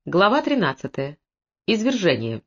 Глава 13. Извержение.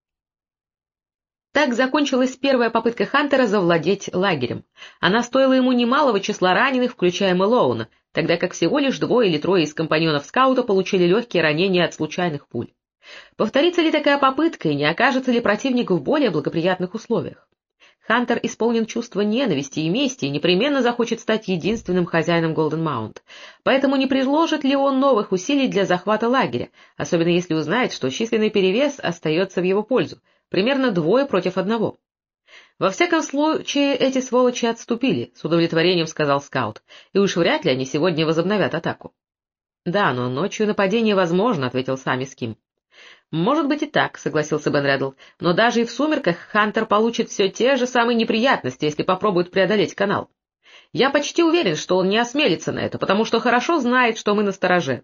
Так закончилась первая попытка Хантера завладеть лагерем. Она стоила ему немалого числа раненых, включая Мэлоуна, тогда как всего лишь 2 или 3 из компаньонов скаута получили легкие ранения от случайных пуль. Повторится ли такая попытка и не окажется ли противник в более благоприятных условиях? Хантер исполнен чувства ненависти и мести и непременно захочет стать единственным хозяином Голден Маунт. Поэтому не приложит ли он новых усилий для захвата лагеря, особенно если узнает, что численный перевес остается в его пользу, примерно 2 против 1. «Во всяком случае, эти сволочи отступили», — с удовлетворением сказал скаут, «и уж вряд ли они сегодня возобновят атаку». «Да, но ночью нападение возможно», — ответил Сами Ским. «Может быть и так», — согласился Бен Реддл, «но даже и в сумерках Хантер получит все те же самые неприятности, если попробует преодолеть канал. Я почти уверен, что он не осмелится на это, потому что хорошо знает, что мы настороже».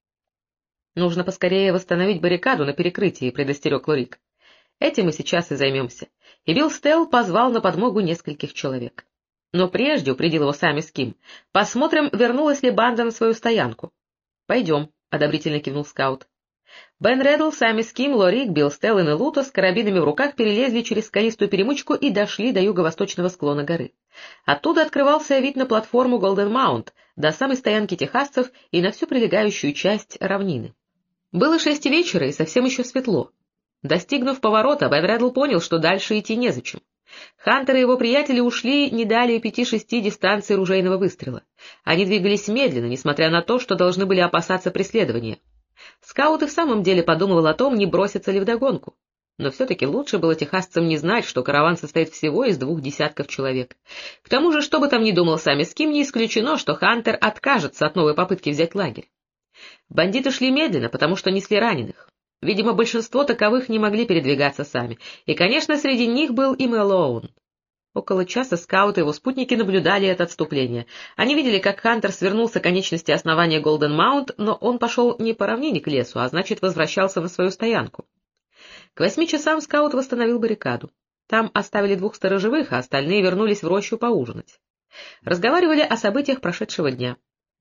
«Нужно поскорее восстановить баррикаду на перекрытии», — предостерег Лорик. «Этим мы сейчас и займемся». И Билл Стелл позвал на подмогу нескольких человек. «Но прежде», — упредил его Сами Ским, — «посмотрим, вернулась ли банда на свою стоянку». «Пойдем», — одобрительно кивнул скаут. Бен Реддл, Сами Ским, Лорик, Билл Стелл и Нелуто с карабинами в руках перелезли через скалистую перемычку и дошли до юго-восточного склона горы. Оттуда открывался вид на платформу Голден Маунт, до самой стоянки техасцев и на всю прилегающую часть равнины. Было 6 вечера и совсем еще светло. Достигнув поворота, Бен Реддл понял, что дальше идти незачем. Хантер и его приятели ушли не далее 5-6 дистанций ружейного выстрела. Они двигались медленно, несмотря на то, что должны были опасаться преследования. Скаут и в самом деле подумывал о том, не броситься ли вдогонку. Но все-таки лучше было техасцам не знать, что караван состоит всего из 2 десятков человек. К тому же, что бы там ни думал Сами Ским, не исключено, что Хантер откажется от новой попытки взять лагерь. Бандиты шли медленно, потому что несли раненых. Видимо, большинство таковых не могли передвигаться сами, и, конечно, среди них был и Мэлоун. Около часа скаут и его спутники наблюдали это отступление. Они видели, как Хантер свернул с оконечности основания Голден Маунт, но он пошел не по равнине к лесу, а значит, возвращался на свою стоянку. К 8 часам скаут восстановил баррикаду. Там оставили 2 сторожевых, а остальные вернулись в рощу поужинать. Разговаривали о событиях прошедшего дня.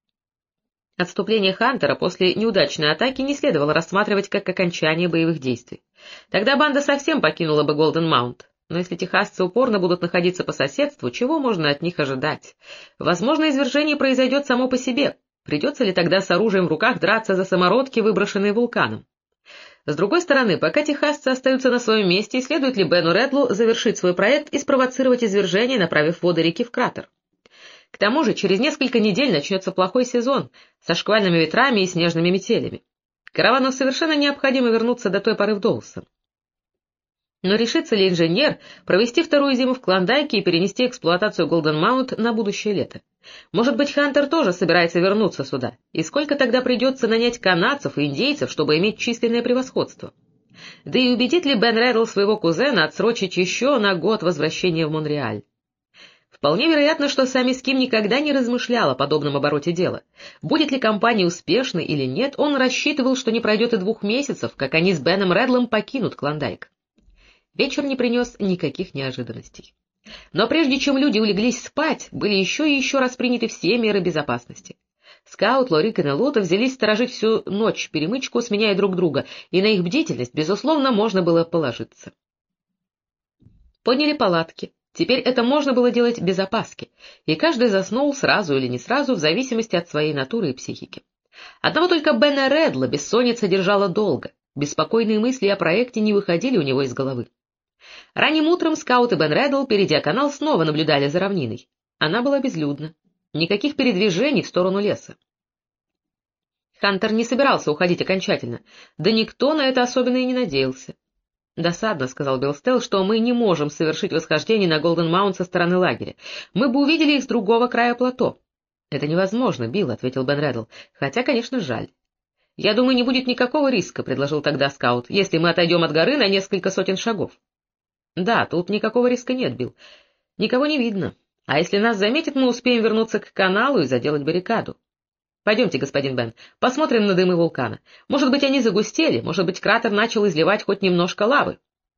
Отступление Хантера после неудачной атаки не следовало рассматривать как окончание боевых действий. Тогда банда совсем покинула бы Голден Маунт. Но если техасцы упорно будут находиться по соседству, чего можно от них ожидать? Возможно, извержение произойдет само по себе. Придется ли тогда с оружием в руках драться за самородки, выброшенные вулканом? С другой стороны, пока техасцы остаются на своем месте, следует ли Бену Реддлу завершить свой проект и спровоцировать извержение, направив воды реки в кратер? К тому же, через несколько недель начнется плохой сезон, со шквальными ветрами и снежными метелями. Каравану совершенно необходимо вернуться до той поры в Доусон. Но решится ли инженер провести 2-ю зиму в Клондайке и перенести эксплуатацию Голден Маунт на будущее лето? Может быть, Хантер тоже собирается вернуться сюда? И сколько тогда придется нанять канадцев и индейцев, чтобы иметь численное превосходство? Да и убедит ли Бен Реддл своего кузена отсрочить еще на год возвращения в Монреаль? Вполне вероятно, что Сами Ским никогда не размышлял о подобном обороте дела. Будет ли компания успешной или нет, он рассчитывал, что не пройдет и 2 месяцев, как они с Беном Реддлом покинут Клондайк. Вечер не принес никаких неожиданностей. Но прежде чем люди улеглись спать, были еще и еще раз приняты все меры безопасности. Скаут, Лорик и Нелуто взялись сторожить всю ночь перемычку, сменяя друг друга, и на их бдительность, безусловно, можно было положиться. Подняли палатки. Теперь это можно было делать без опаски, и каждый заснул сразу или не сразу, в зависимости от своей натуры и психики. Одного только Бена Реддла бессонница держала долго, беспокойные мысли о проекте не выходили у него из головы. Ранним утром скаут и Бен Реддл, перейдя канал, снова наблюдали за равниной. Она была безлюдна. Никаких передвижений в сторону леса. Хантер не собирался уходить окончательно, да никто на это особенно и не надеялся. «Досадно», — сказал Билл Стелл, — «что мы не можем совершить восхождение на Голден Маунт со стороны лагеря. Мы бы увидели их с другого края плато». «Это невозможно, Билл», — ответил Бен Реддл, — «хотя, конечно, жаль». «Я думаю, не будет никакого риска», — предложил тогда скаут, — «если мы отойдем от горы на несколько сотен шагов». «Да, тут никакого риска нет, Билл. Никого не видно. А если нас заметят, мы успеем вернуться к каналу и заделать баррикаду. Пойдемте, господин Бен, посмотрим на дымы вулкана. Может быть, они загустели, может быть, кратер начал изливать хоть немножко лавы».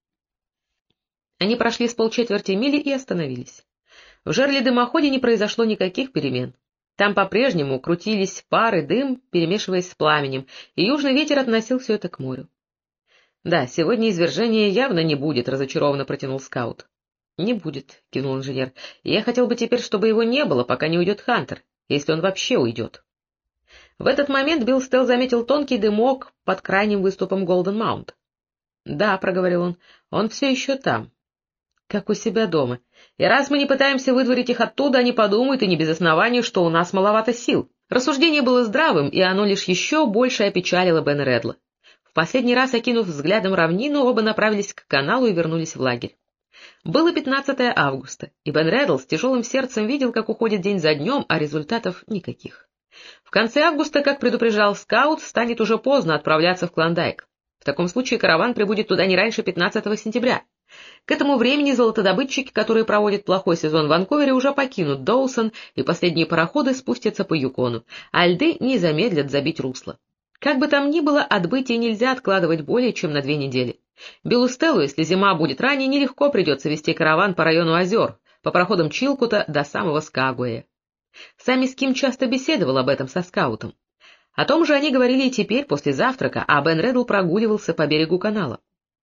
Они прошли с 3/4 мили и остановились. В жерле дымоходе не произошло никаких перемен. Там по-прежнему крутились пары, дым, перемешиваясь с пламенем, и южный ветер относил все это к морю. — Да, сегодня извержения явно не будет, — разочарованно протянул скаут. — Не будет, — кивнул инженер. — Я хотел бы теперь, чтобы его не было, пока не уйдет Хантер, если он вообще уйдет. В этот момент Билл Стелл заметил тонкий дымок под крайним выступом Голден Маунт. — Да, — проговорил он все еще там. Как у себя дома. И раз мы не пытаемся выдворить их оттуда, они подумают, и не без основания, что у нас маловато сил. Рассуждение было здравым, и оно лишь еще больше опечалило Бена Редла. В последний раз, окинув взглядом равнину, оба направились к каналу и вернулись в лагерь. Было 15 августа, и Бен Редл с тяжелым сердцем видел, как уходит день за днем, а результатов никаких. В конце августа, как предупреждал скаут, станет уже поздно отправляться в Клондайк. В таком случае караван прибудет туда не раньше 15 сентября. К этому времени золотодобытчики, которые проводят плохой сезон в Ванкувере, уже покинут Доусон, и последние пароходы спустятся по Юкону, а льды не замедлят забить русло. Как бы там ни было, отбытие нельзя откладывать более чем на 2 недели. Биллу Стеллу, если зима будет ранее, нелегко придется вести караван по району озер, по проходам Чилкута до самого Скагуэя. Сами Ским часто беседовал об этом со скаутом. О том же они говорили и теперь, после завтрака, а Бен Редл прогуливался по берегу канала.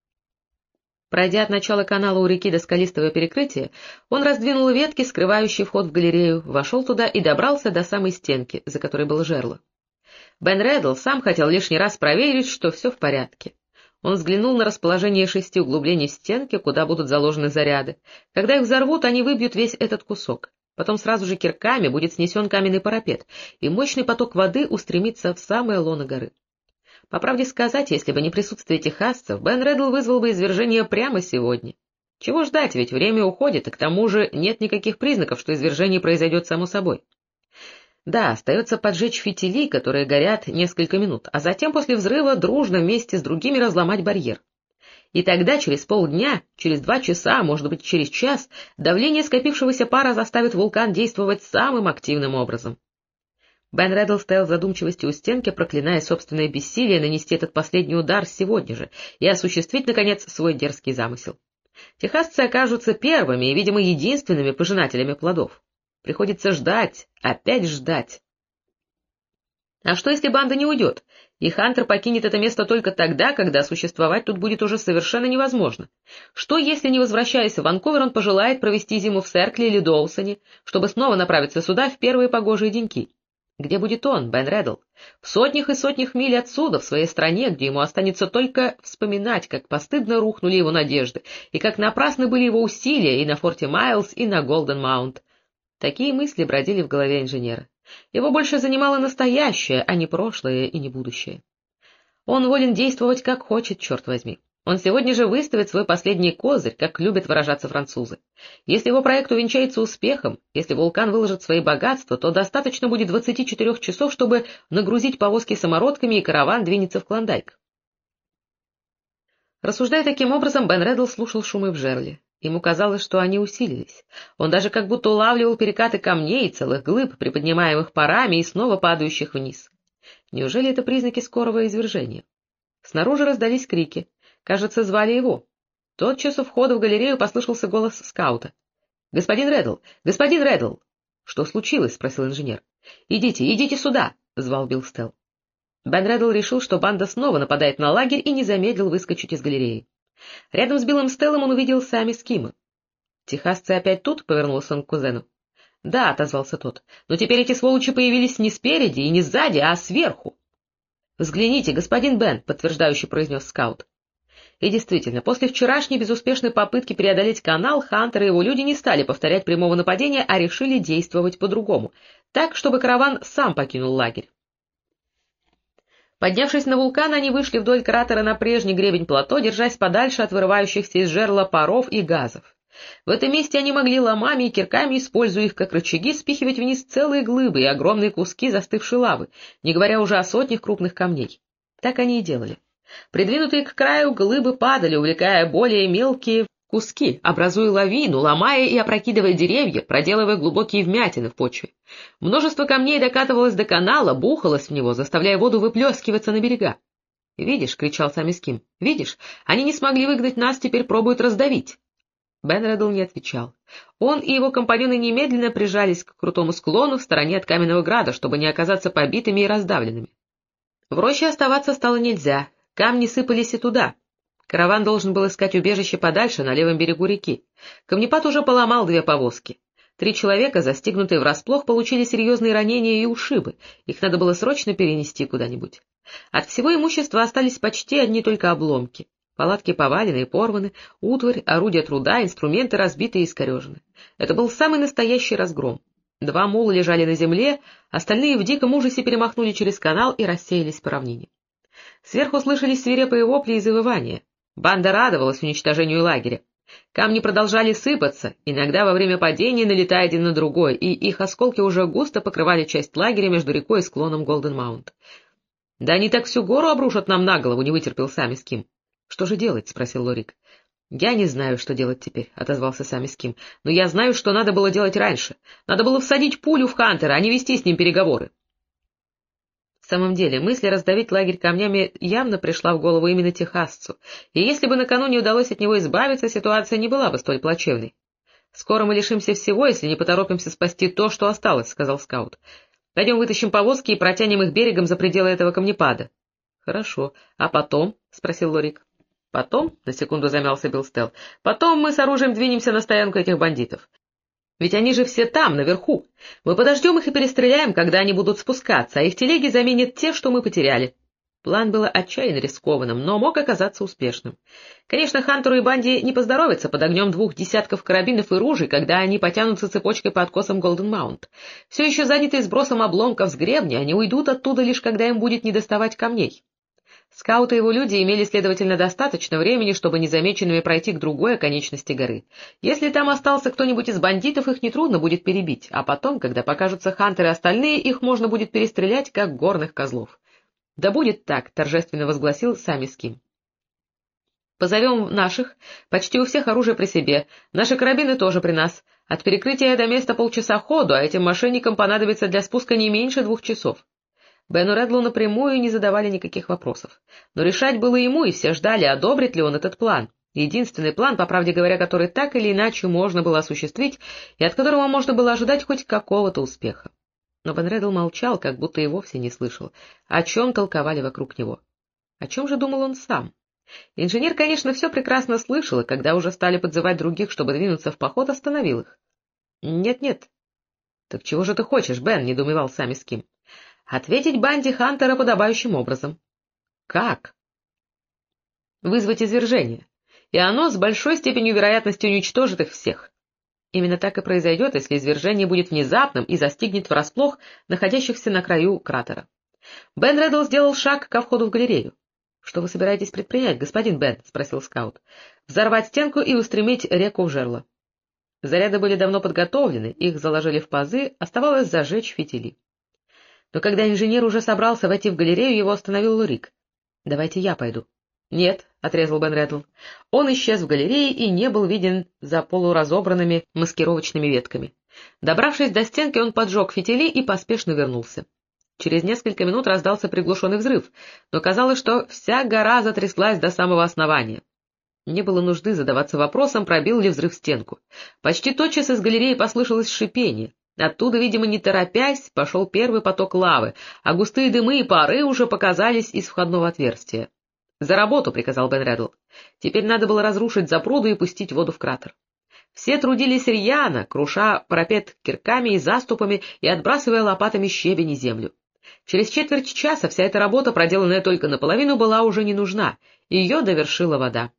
Пройдя от начала канала у реки до скалистого перекрытия, он раздвинул ветки, скрывающие вход в галерею, вошел туда и добрался до самой стенки, за которой было жерло. Бен Редл сам хотел лишний раз проверить, что все в порядке. Он взглянул на расположение 6 углублений стенки, куда будут заложены заряды. Когда их взорвут, они выбьют весь этот кусок. Потом сразу же кирками будет снесен каменный парапет, и мощный поток воды устремится в самое лоно горы. По правде сказать, если бы не присутствие техасцев, Бен Редл вызвал бы извержение прямо сегодня. Чего ждать, ведь время уходит, и к тому же нет никаких признаков, что извержение произойдет само собой. Да, остается поджечь фитили, которые горят несколько минут, а затем после взрыва дружно вместе с другими разломать барьер. И тогда через полдня, через 2 часа, может быть через час, давление скопившегося пара заставит вулкан действовать самым активным образом. Бен Редл стоял в задумчивости у стенки, проклиная собственное бессилие нанести этот последний удар сегодня же и осуществить, наконец, свой дерзкий замысел. Техасцы окажутся первыми и, видимо, единственными пожинателями плодов. Приходится ждать, опять ждать. А что, если банда не уйдет, и Хантер покинет это место только тогда, когда существовать тут будет уже совершенно невозможно? Что, если, не возвращаясь в Ванкувер, он пожелает провести зиму в Серкле или Доусоне, чтобы снова направиться сюда в первые погожие деньки? Где будет он, Бен Редл? В сотнях и сотнях миль отсюда, в своей стране, где ему останется только вспоминать, как постыдно рухнули его надежды, и как напрасны были его усилия и на форте Майлз, и на Голден Маунт. Такие мысли бродили в голове инженера. Его больше занимало настоящее, а не прошлое и не будущее. Он волен действовать как хочет, черт возьми. Он сегодня же выставит свой последний козырь, как любят выражаться французы. Если его проект увенчается успехом, если вулкан выложит свои богатства, то достаточно будет 24 часов, чтобы нагрузить повозки самородками, и караван двинется в Клондайк. Рассуждая таким образом, Бен Редл слушал шумы в жерле. Ему казалось, что они усилились. Он даже как будто улавливал перекаты камней и целых глыб, приподнимаемых парами и снова падающих вниз. Неужели это признаки скорого извержения? Снаружи раздались крики. Кажется, звали его. Тотчас у входа в галерею послышался голос скаута. — Господин Редл! Господин Редл! — Что случилось? — спросил инженер. — Идите сюда! — звал Билл Стелл. Бен Редл решил, что банда снова нападает на лагерь, и не замедлил выскочить из галереи. Рядом с Биллом Стеллом он увидел Сами Скима. — Техасцы опять тут? — повернулся он к кузену. — Да, — отозвался тот, — но теперь эти сволочи появились не спереди и не сзади, а сверху. — Взгляните, господин Бен, — подтверждающе произнес скаут. И действительно, после вчерашней безуспешной попытки преодолеть канал, Хантер и его люди не стали повторять прямого нападения, а решили действовать по-другому, так, чтобы караван сам покинул лагерь. Поднявшись на вулкан, они вышли вдоль кратера на прежний гребень плато, держась подальше от вырывающихся из жерла паров и газов. В этом месте они могли ломами и кирками, используя их как рычаги, спихивать вниз целые глыбы и огромные куски застывшей лавы, не говоря уже о сотнях крупных камней. Так они и делали. Придвинутые к краю глыбы падали, увлекая более мелкие куски, образуя лавину, ломая и опрокидывая деревья, проделывая глубокие вмятины в почве. Множество камней докатывалось до канала, бухалось в него, заставляя воду выплескиваться на берега. — Видишь, — кричал Сами Ским, — видишь, они не смогли выгнать нас, теперь пробуют раздавить. Бен Реддл не отвечал. Он и его компаньоны немедленно прижались к крутому склону в стороне от каменного града, чтобы не оказаться побитыми и раздавленными. В роще оставаться стало нельзя, камни сыпались и туда. Караван должен был искать убежище подальше, на левом берегу реки. Камнепад уже поломал 2 повозки. 3 человека, застигнутые врасплох, получили серьезные ранения и ушибы, их надо было срочно перенести куда-нибудь. От всего имущества остались почти одни только обломки. Палатки повалены и порваны, утварь, орудия труда, инструменты разбиты и искорежены. Это был самый настоящий разгром. 2 мула лежали на земле, остальные в диком ужасе перемахнули через канал и рассеялись по равнине. Сверху слышались свирепые вопли и завывания. Банда радовалась уничтожению лагеря. Камни продолжали сыпаться, иногда во время падения налетая один на другой, и их осколки уже густо покрывали часть лагеря между рекой и склоном Голден-Маунт. — Да они так всю гору обрушат нам на голову, — не вытерпел Сами Ским. — Что же делать? — спросил Лорик. — Я не знаю, что делать теперь, — отозвался Сами Ским. — Но я знаю, что надо было делать раньше. Надо было всадить пулю в Хантера, а не вести с ним переговоры. В самом деле, мысль раздавить лагерь камнями явно пришла в голову именно техасцу, и если бы накануне удалось от него избавиться, ситуация не была бы столь плачевной. — Скоро мы лишимся всего, если не поторопимся спасти то, что осталось, — сказал скаут. — Пойдем вытащим повозки и протянем их берегом за пределы этого камнепада. — Хорошо. А потом? — спросил Лорик. — Потом, — на секунду замялся Билл Стелл, — потом мы с оружием двинемся на стоянку этих бандитов. Ведь они же все там, наверху. Мы подождем их и перестреляем, когда они будут спускаться, а их телеги заменят те, что мы потеряли. План был отчаянно рискованным, но мог оказаться успешным. Конечно, Хантеру и банде не поздоровится под огнем 2 десятков карабинов и ружей, когда они потянутся цепочкой по откосам Голден-Маунт. Все еще занятые сбросом обломков с гребня, они уйдут оттуда лишь когда им будет недоставать камней. Скауты и его люди имели, следовательно, достаточно времени, чтобы незамеченными пройти к другой оконечности горы. Если там остался кто-нибудь из бандитов, их нетрудно будет перебить, а потом, когда покажутся Хантер и остальные, их можно будет перестрелять, как горных козлов. — Да будет так, — торжественно возгласил Сами Ским. — Позовем наших, почти у всех оружие при себе, наши карабины тоже при нас. От перекрытия до места полчаса ходу, а этим мошенникам понадобится для спуска не меньше 2 часов. Бену Редлу напрямую не задавали никаких вопросов. Но решать было ему, и все ждали, одобрит ли он этот план. Единственный план, по правде говоря, который так или иначе можно было осуществить, и от которого можно было ожидать хоть какого-то успеха. Но Бен Реддл молчал, как будто и вовсе не слышал, о чем толковали вокруг него. О чем же думал он сам? Инженер, конечно, все прекрасно слышал, и когда уже стали подзывать других, чтобы двинуться в поход, остановил их. — Нет-нет. — Так чего же ты хочешь, Бен? — недоумевал Сами Ским. Ответить банде Хантера подобающим образом. Как? Вызвать извержение, и оно с большой степенью вероятности уничтожит их всех. Именно так и произойдет, если извержение будет внезапным и застигнет врасплох находящихся на краю кратера. Бен Реддл сделал шаг ко входу в галерею. — Что вы собираетесь предпринять, господин Бен? — спросил скаут. — Взорвать стенку и устремить реку в жерло. Заряды были давно подготовлены, их заложили в пазы, оставалось зажечь фитили. Но когда инженер уже собрался войти в галерею, его остановил Лорик. — Давайте я пойду. — Нет, — отрезал Бен Реддл. Он исчез в галерее и не был виден за полуразобранными маскировочными ветками. Добравшись до стенки, он поджег фитили и поспешно вернулся. Через несколько минут раздался приглушенный взрыв, но казалось, что вся гора затряслась до самого основания. Не было нужды задаваться вопросом, пробил ли взрыв стенку. Почти тотчас из галереи послышалось шипение. Оттуда, видимо, не торопясь, пошел первый поток лавы, а густые дымы и пары уже показались из входного отверстия. — За работу! — приказал Бен Реддл. Теперь надо было разрушить запруду и пустить воду в кратер. Все трудились рьяно, круша парапет кирками и заступами и отбрасывая лопатами щебень и землю. Через четверть часа вся эта работа, проделанная только наполовину, была уже не нужна, и ее довершила вода.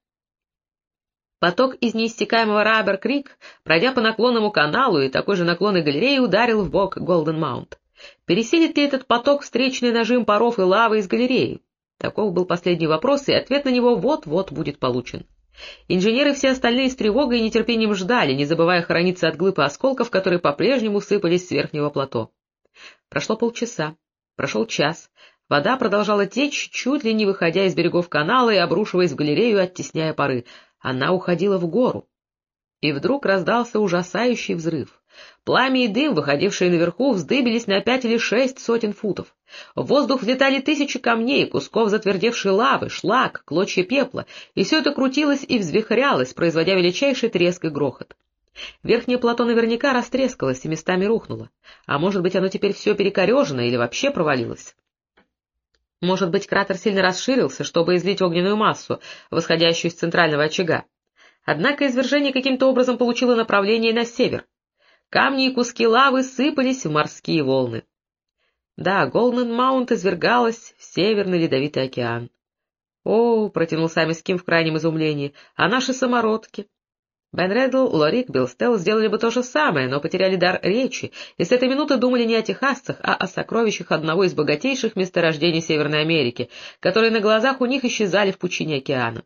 Поток из неиссякаемого Раббер-Крик, пройдя по наклонному каналу и такой же наклонной галереи, ударил в бок Голден-Маунт. Пересилит ли этот поток встречный нажим паров и лавы из галереи? Таков был последний вопрос, и ответ на него вот-вот будет получен. Инженеры и все остальные с тревогой и нетерпением ждали, не забывая хорониться от глыб и осколков, которые по-прежнему сыпались с верхнего плато. Прошло полчаса, прошел час. Вода продолжала течь, чуть ли не выходя из берегов канала и обрушиваясь в галерею, оттесняя пары. Она уходила в гору. И вдруг раздался ужасающий взрыв. Пламя и дым, выходившие наверху, вздыбились на 5 или 6 сотен футов. В воздух взлетали тысячи камней, кусков затвердевшей лавы, шлак, клочья пепла, и все это крутилось и взвихрялось, производя величайший треск и грохот. Верхнее плато наверняка растрескалось и местами рухнуло. А может быть, оно теперь все перекорежено или вообще провалилось? Может быть, кратер сильно расширился, чтобы излить огненную массу, восходящую из центрального очага. Однако извержение каким-то образом получило направление на север. Камни и куски лавы сыпались в морские волны. Да, Голден Маунт извергалась в Северный Ледовитый океан. — О, — протянул Самис Ким в крайнем изумлении, — а наши самородки? Бен Реддл, Лорик, Билл Стелл сделали бы то же самое, но потеряли дар речи, и с этой минуты думали не о техасцах, а о сокровищах одного из богатейших месторождений Северной Америки, которые на глазах у них исчезали в пучине океана.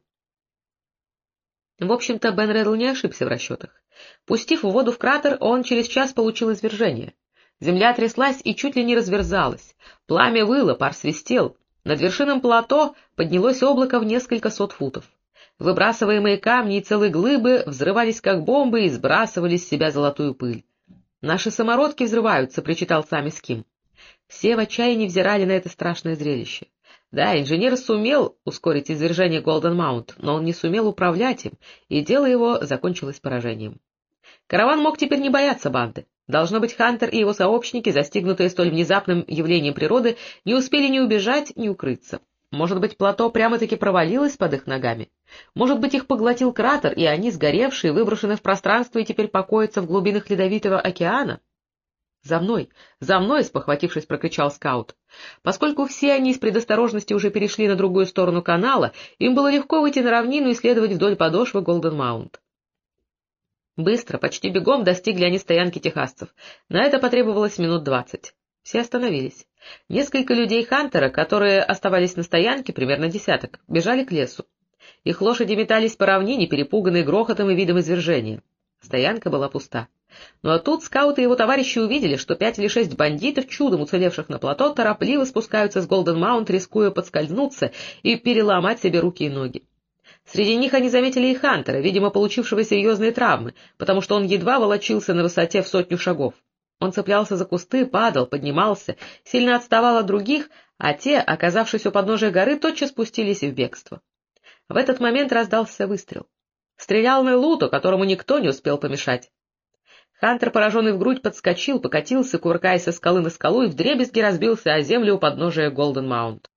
В общем-то, Бен Реддл не ошибся в расчетах. Пустив воду в кратер, он через час получил извержение. Земля тряслась и чуть ли не разверзалась. Пламя выло, пар свистел. Над вершином плато поднялось облако в несколько сот футов. Выбрасываемые камни и целые глыбы взрывались как бомбы и сбрасывали с себя золотую пыль. «Наши самородки взрываются», — причитал Самис Ким. Все в отчаянии взирали на это страшное зрелище. Да, инженер сумел ускорить извержение Голден Маунт, но он не сумел управлять им, и дело его закончилось поражением. Караван мог теперь не бояться банды. Должно быть, Хантер и его сообщники, застигнутые столь внезапным явлением природы, не успели ни убежать, ни укрыться. Может быть, плато прямо-таки провалилось под их ногами? Может быть, их поглотил кратер, и они, сгоревшие, выброшены в пространство и теперь покоятся в глубинах Ледовитого океана? За мной! За мной!» — спохватившись, прокричал скаут. Поскольку все они из предосторожности уже перешли на другую сторону канала, им было легко выйти на равнину и следовать вдоль подошвы Голден Маунт. Быстро, почти бегом достигли они стоянки техасцев. На это потребовалось минут 20. Все остановились. Несколько людей Хантера, которые оставались на стоянке, примерно десяток, бежали к лесу. Их лошади метались по равнине, перепуганные грохотом и видом извержения. Стоянка была пуста. Но тут скауты и его товарищи увидели, что 5 или 6 бандитов, чудом уцелевших на плато, торопливо спускаются с Голден Маунт, рискуя подскользнуться и переломать себе руки и ноги. Среди них они заметили и Хантера, видимо, получившего серьезные травмы, потому что он едва волочился на высоте в 100 шагов. Он цеплялся за кусты, падал, поднимался, сильно отставал от других, а те, оказавшись у подножия горы, тотчас спустились в бегство. В этот момент раздался выстрел. Стрелял Нелуто, которому никто не успел помешать. Хантер, пораженный в грудь, подскочил, покатился, кувыркаясь со скалы на скалу, и вдребезги разбился о землю у подножия Голден Маунт.